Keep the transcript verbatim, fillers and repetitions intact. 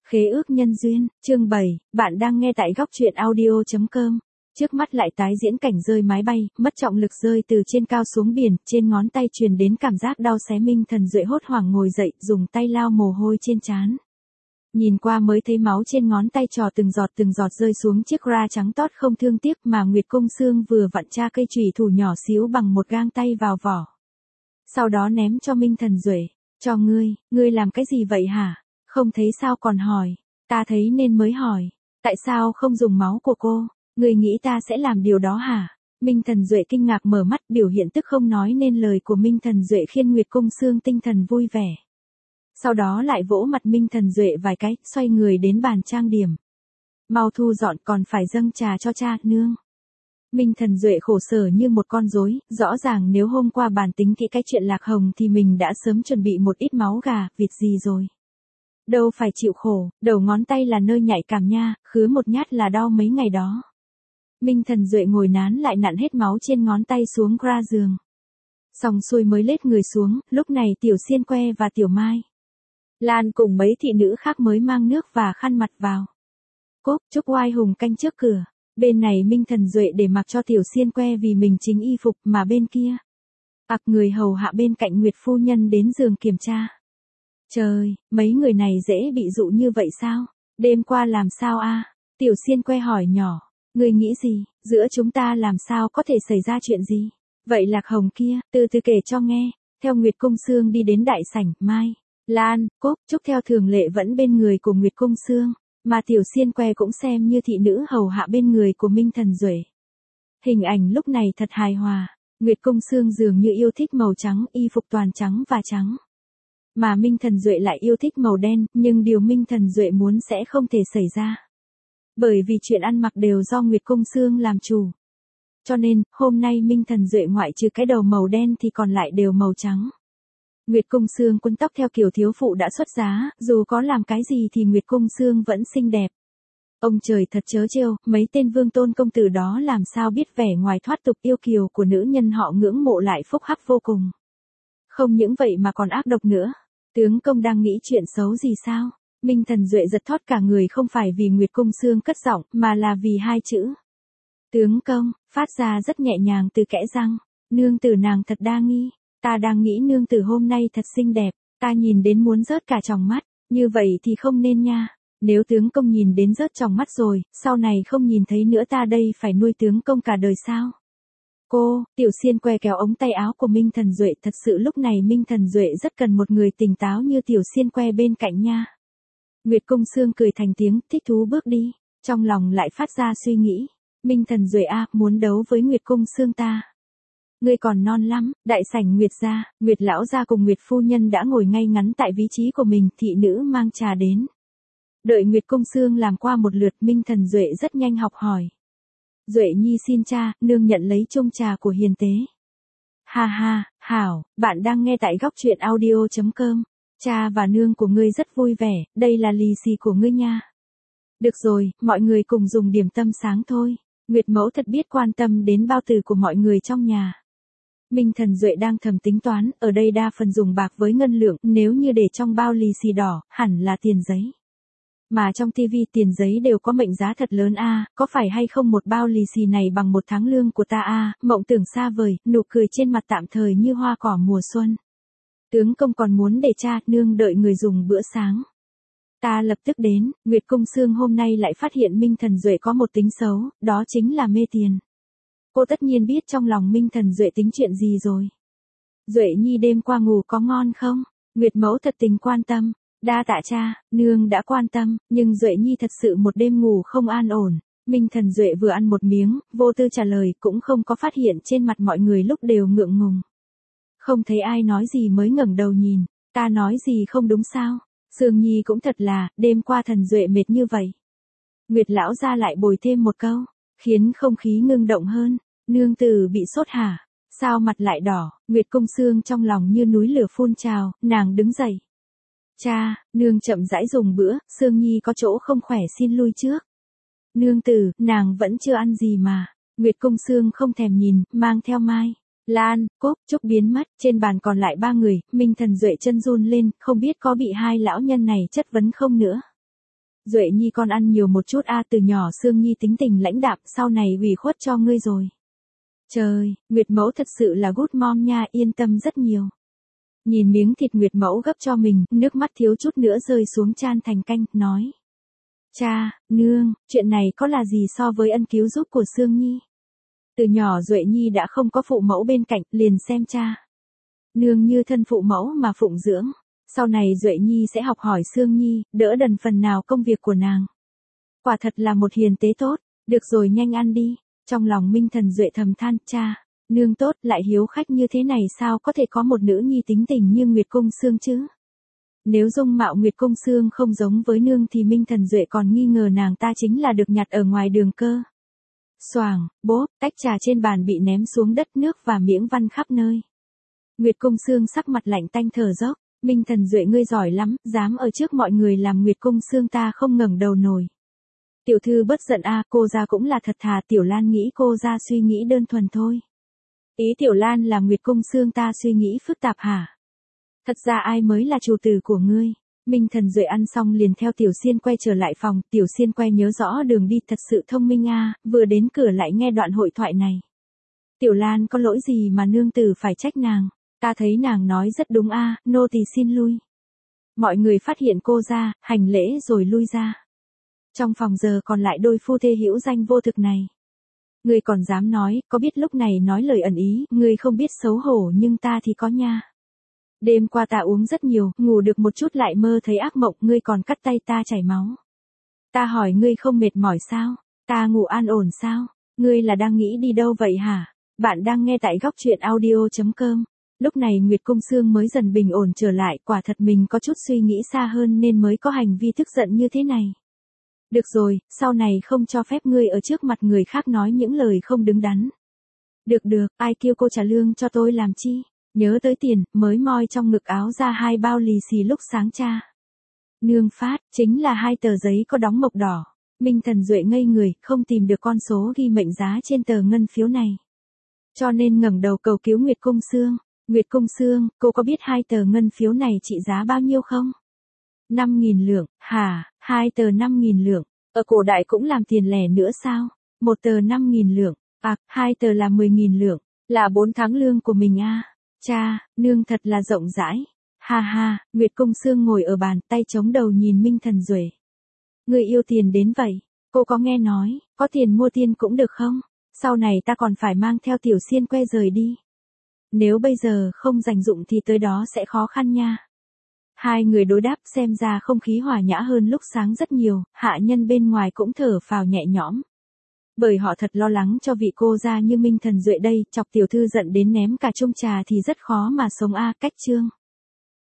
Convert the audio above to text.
Khế ước nhân duyên, chương bảy, bạn đang nghe tại góc truyện audio chấm com. Trước mắt lại tái diễn cảnh rơi máy bay, mất trọng lực rơi từ trên cao xuống biển, trên ngón tay truyền đến cảm giác đau xé. Minh Thần Duệ hốt hoảng ngồi dậy, dùng tay lau mồ hôi trên trán. Nhìn qua mới thấy máu trên ngón tay trò từng giọt từng giọt rơi xuống chiếc ra trắng toát không thương tiếc, mà Nguyệt Công Xương vừa vặn tra cây chùy thủ nhỏ xíu bằng một gang tay vào vỏ. Sau đó ném cho Minh Thần Duệ, cho ngươi, ngươi làm cái gì vậy hả? Không thấy sao còn hỏi, ta thấy nên mới hỏi, tại sao không dùng máu của cô, ngươi nghĩ ta sẽ làm điều đó hả? Minh Thần Duệ kinh ngạc mở mắt, biểu hiện tức không nói nên lời của Minh Thần Duệ khiến Nguyệt Công Xương tinh thần vui vẻ. Sau đó lại vỗ mặt Minh Thần Duệ vài cái, xoay người đến bàn trang điểm. Mau thu dọn, còn phải dâng trà cho cha, nương. Minh Thần Duệ khổ sở như một con rối, rõ ràng nếu hôm qua bàn tính kỹ cái chuyện Lạc Hồng thì mình đã sớm chuẩn bị một ít máu gà, vịt gì rồi. Đâu phải chịu khổ, đầu ngón tay là nơi nhạy cảm nha, khứ một nhát là đau mấy ngày đó. Minh Thần Duệ ngồi nán lại nặn hết máu trên ngón tay xuống ra giường. Xong xuôi mới lết người xuống, lúc này Tiểu Xiên Que và Tiểu Mai Lan cùng mấy thị nữ khác mới mang nước và khăn mặt vào. Cốp, Trúc Oai Hùng canh trước cửa. Bên này Minh Thần Duệ để mặc cho Tiểu Xiên Que vì mình chính y phục, mà bên kia ặc người hầu hạ bên cạnh Nguyệt phu nhân đến giường kiểm tra. Trời, mấy người này dễ bị dụ như vậy sao? Đêm qua làm sao a? Tiểu Xiên Que hỏi nhỏ, ngươi nghĩ gì, giữa chúng ta làm sao có thể xảy ra chuyện gì? Vậy Lạc Hồng kia, từ từ kể cho nghe. Theo Nguyệt Công Xương đi đến đại sảnh, Mai, Lan, Cốp, Trúc theo thường lệ vẫn bên người của Nguyệt Công Xương, mà Tiểu Xiên Que cũng xem như thị nữ hầu hạ bên người của Minh Thần Duệ. Hình ảnh lúc này thật hài hòa. Nguyệt Công Xương dường như yêu thích màu trắng, y phục toàn trắng và trắng. Mà Minh Thần Duệ lại yêu thích màu đen, nhưng điều Minh Thần Duệ muốn sẽ không thể xảy ra. Bởi vì chuyện ăn mặc đều do Nguyệt Công Xương làm chủ. Cho nên, hôm nay Minh Thần Duệ ngoại trừ cái đầu màu đen thì còn lại đều màu trắng. Nguyệt Công Xương quấn tóc theo kiểu thiếu phụ đã xuất giá, dù có làm cái gì thì Nguyệt Công Xương vẫn xinh đẹp. Ông trời thật chớ trêu, mấy tên vương tôn công tử đó làm sao biết vẻ ngoài thoát tục yêu kiều của nữ nhân họ ngưỡng mộ lại phúc hắc vô cùng. Không những vậy mà còn ác độc nữa. Tướng công đang nghĩ chuyện xấu gì sao? Minh Thần Duệ giật thót cả người, không phải vì Nguyệt Công Xương cất giọng, mà là vì hai chữ. Tướng công, phát ra rất nhẹ nhàng từ kẽ răng. Nương tử nàng thật đa nghi. Ta đang nghĩ nương tử hôm nay thật xinh đẹp. Ta nhìn đến muốn rớt cả tròng mắt. Như vậy thì không nên nha. Nếu tướng công nhìn đến rớt tròng mắt rồi, sau này không nhìn thấy nữa ta đây phải nuôi tướng công cả đời sao? Cô, Tiểu Xiên Que kéo ống tay áo của Minh Thần Duệ, thật sự lúc này Minh Thần Duệ rất cần một người tỉnh táo như Tiểu Xiên Que bên cạnh nha. Nguyệt Công Xương cười thành tiếng, thích thú bước đi, trong lòng lại phát ra suy nghĩ. Minh Thần Duệ a, muốn đấu với Nguyệt Công Xương ta. Ngươi còn non lắm. Đại sảnh Nguyệt gia, Nguyệt lão gia cùng Nguyệt phu nhân đã ngồi ngay ngắn tại vị trí của mình, thị nữ mang trà đến. Đợi Nguyệt Công Xương làm qua một lượt, Minh Thần Duệ rất nhanh học hỏi. Duệ nhi xin cha, nương nhận lấy chung trà của hiền tế. Ha ha, hảo, bạn đang nghe tại góc truyện audio chấm com. Cha và nương của ngươi rất vui vẻ, đây là lì xì của ngươi nha. Được rồi, mọi người cùng dùng điểm tâm sáng thôi. Nguyệt mẫu thật biết quan tâm đến bao tử của mọi người trong nhà. Minh Thần Duệ đang thầm tính toán, ở đây đa phần dùng bạc với ngân lượng, nếu như để trong bao lì xì đỏ, hẳn là tiền giấy. Mà trong tivi tiền giấy đều có mệnh giá thật lớn a, à, có phải hay không một bao lì xì này bằng một tháng lương của ta a, à, mộng tưởng xa vời, nụ cười trên mặt tạm thời như hoa cỏ mùa xuân. Tướng công còn muốn để cha, nương đợi người dùng bữa sáng. Ta lập tức đến. Nguyệt Công Xương hôm nay lại phát hiện Minh Thần Duệ có một tính xấu, đó chính là mê tiền. Cô tất nhiên biết trong lòng Minh Thần Duệ tính chuyện gì rồi. Duệ nhi đêm qua ngủ có ngon không? Nguyệt mẫu thật tình quan tâm. Đa tạ cha, nương đã quan tâm, nhưng Duệ nhi thật sự một đêm ngủ không an ổn. Minh Thần Duệ vừa ăn một miếng, vô tư trả lời, cũng không có phát hiện trên mặt mọi người lúc đều ngượng ngùng. Không thấy ai nói gì mới ngẩng đầu nhìn. Ta nói gì không đúng sao? Sương nhi cũng thật là, đêm qua Thần Duệ mệt như vậy. Nguyệt lão gia lại bồi thêm một câu, khiến không khí ngưng động hơn. Nương tử bị sốt hả? Sao mặt lại đỏ? Nguyệt Công Xương trong lòng như núi lửa phun trào, nàng đứng dậy. Cha, nương chậm rãi dùng bữa, Sương nhi có chỗ không khỏe xin lui trước. Nương tử, nàng vẫn chưa ăn gì mà. Nguyệt Công Xương không thèm nhìn, mang theo Mai, Lan, Cốp, Trúc biến mất, trên bàn còn lại ba người, Minh Thần Duệ chân run lên, không biết có bị hai lão nhân này chất vấn không nữa. Duệ Nhi con ăn nhiều một chút a, từ nhỏ Sương Nhi tính tình lãnh đạm, sau này ủy khuất cho ngươi rồi. Trời, Nguyệt Mẫu thật sự là good mom nha, yên tâm rất nhiều. Nhìn miếng thịt Nguyệt Mẫu gấp cho mình, nước mắt thiếu chút nữa rơi xuống chan thành canh, nói. Cha, nương, chuyện này có là gì so với ân cứu giúp của Sương Nhi? Từ nhỏ Duệ Nhi đã không có phụ mẫu bên cạnh, liền xem cha. Nương như thân phụ mẫu mà phụng dưỡng. Sau này Duệ Nhi sẽ học hỏi Sương Nhi, đỡ đần phần nào công việc của nàng. Quả thật là một hiền tế tốt, được rồi nhanh ăn đi. Trong lòng Minh Thần Duệ thầm than, cha, nương tốt lại hiếu khách như thế này sao có thể có một nữ nhi tính tình như Nguyệt Cung Sương chứ? Nếu dung mạo Nguyệt Cung Sương không giống với nương thì Minh Thần Duệ còn nghi ngờ nàng ta chính là được nhặt ở ngoài đường cơ. Xoàng, bốp, tách trà trên bàn bị ném xuống đất, nước và miếng văng khắp nơi. Nguyệt Cung Sương sắc mặt lạnh tanh thở dốc, Minh Thần Duệ ngươi giỏi lắm, dám ở trước mọi người làm Nguyệt Cung Sương ta không ngẩng đầu nổi. Tiểu thư bớt giận a, cô ra cũng là thật thà, Tiểu Lan nghĩ cô ra suy nghĩ đơn thuần thôi. Ý Tiểu Lan là Nguyệt Cung Sương ta suy nghĩ phức tạp hả? Thật ra ai mới là chủ tử của ngươi? Minh Thần Duệ ăn xong liền theo Tiểu Xiên quay trở lại phòng, Tiểu Xiên quay nhớ rõ đường đi, thật sự thông minh a, vừa đến cửa lại nghe đoạn hội thoại này. Tiểu Lan có lỗi gì mà nương tử phải trách nàng? Ta thấy nàng nói rất đúng a, nô tỳ xin lui. Mọi người phát hiện cô ra, hành lễ rồi lui ra. Trong phòng giờ còn lại đôi phu thê hữu danh vô thực này. Ngươi còn dám nói, có biết lúc này nói lời ẩn ý, ngươi không biết xấu hổ nhưng ta thì có nha. Đêm qua ta uống rất nhiều, ngủ được một chút lại mơ thấy ác mộng, ngươi còn cắt tay ta chảy máu. Ta hỏi ngươi không mệt mỏi sao? Ta ngủ an ổn sao? Ngươi là đang nghĩ đi đâu vậy hả? Bạn đang nghe tại góc truyện audio chấm com. Lúc này Nguyệt Cung Sương mới dần bình ổn trở lại, quả thật mình có chút suy nghĩ xa hơn nên mới có hành vi tức giận như thế này. Được rồi, sau này không cho phép ngươi ở trước mặt người khác nói những lời không đứng đắn. Được được, ai kêu cô trả lương cho tôi làm chi? Nhớ tới tiền, mới moi trong ngực áo ra hai bao lì xì lúc sáng cha. Nương phát, chính là hai tờ giấy có đóng mộc đỏ. Minh Thần Duệ ngây người, không tìm được con số ghi mệnh giá trên tờ ngân phiếu này. Cho nên ngẩng đầu cầu cứu Nguyệt Cung Sương. Nguyệt Cung Sương, cô có biết hai tờ ngân phiếu này trị giá bao nhiêu không? năm nghìn lượng, hả, hai tờ năm nghìn lượng, ở cổ đại cũng làm tiền lẻ nữa sao? Một tờ năm nghìn lượng, à, hai tờ là mười nghìn lượng, là bốn tháng lương của mình a. Cha, nương thật là rộng rãi. Ha ha, Nguyệt Cung Sương ngồi ở bàn, tay chống đầu nhìn Minh Thần Duệ. Người yêu tiền đến vậy, cô có nghe nói, có tiền mua tiên cũng được không? Sau này ta còn phải mang theo Tiểu Xiên que rời đi. Nếu bây giờ không dành dụng thì tới đó sẽ khó khăn nha. Hai người đối đáp xem ra không khí hòa nhã hơn lúc sáng rất nhiều, hạ nhân bên ngoài cũng thở phào nhẹ nhõm. Bởi họ thật lo lắng cho vị cô gia như Minh Thần Duệ đây, chọc tiểu thư giận đến ném cả chung trà thì rất khó mà sống a. Cách chương.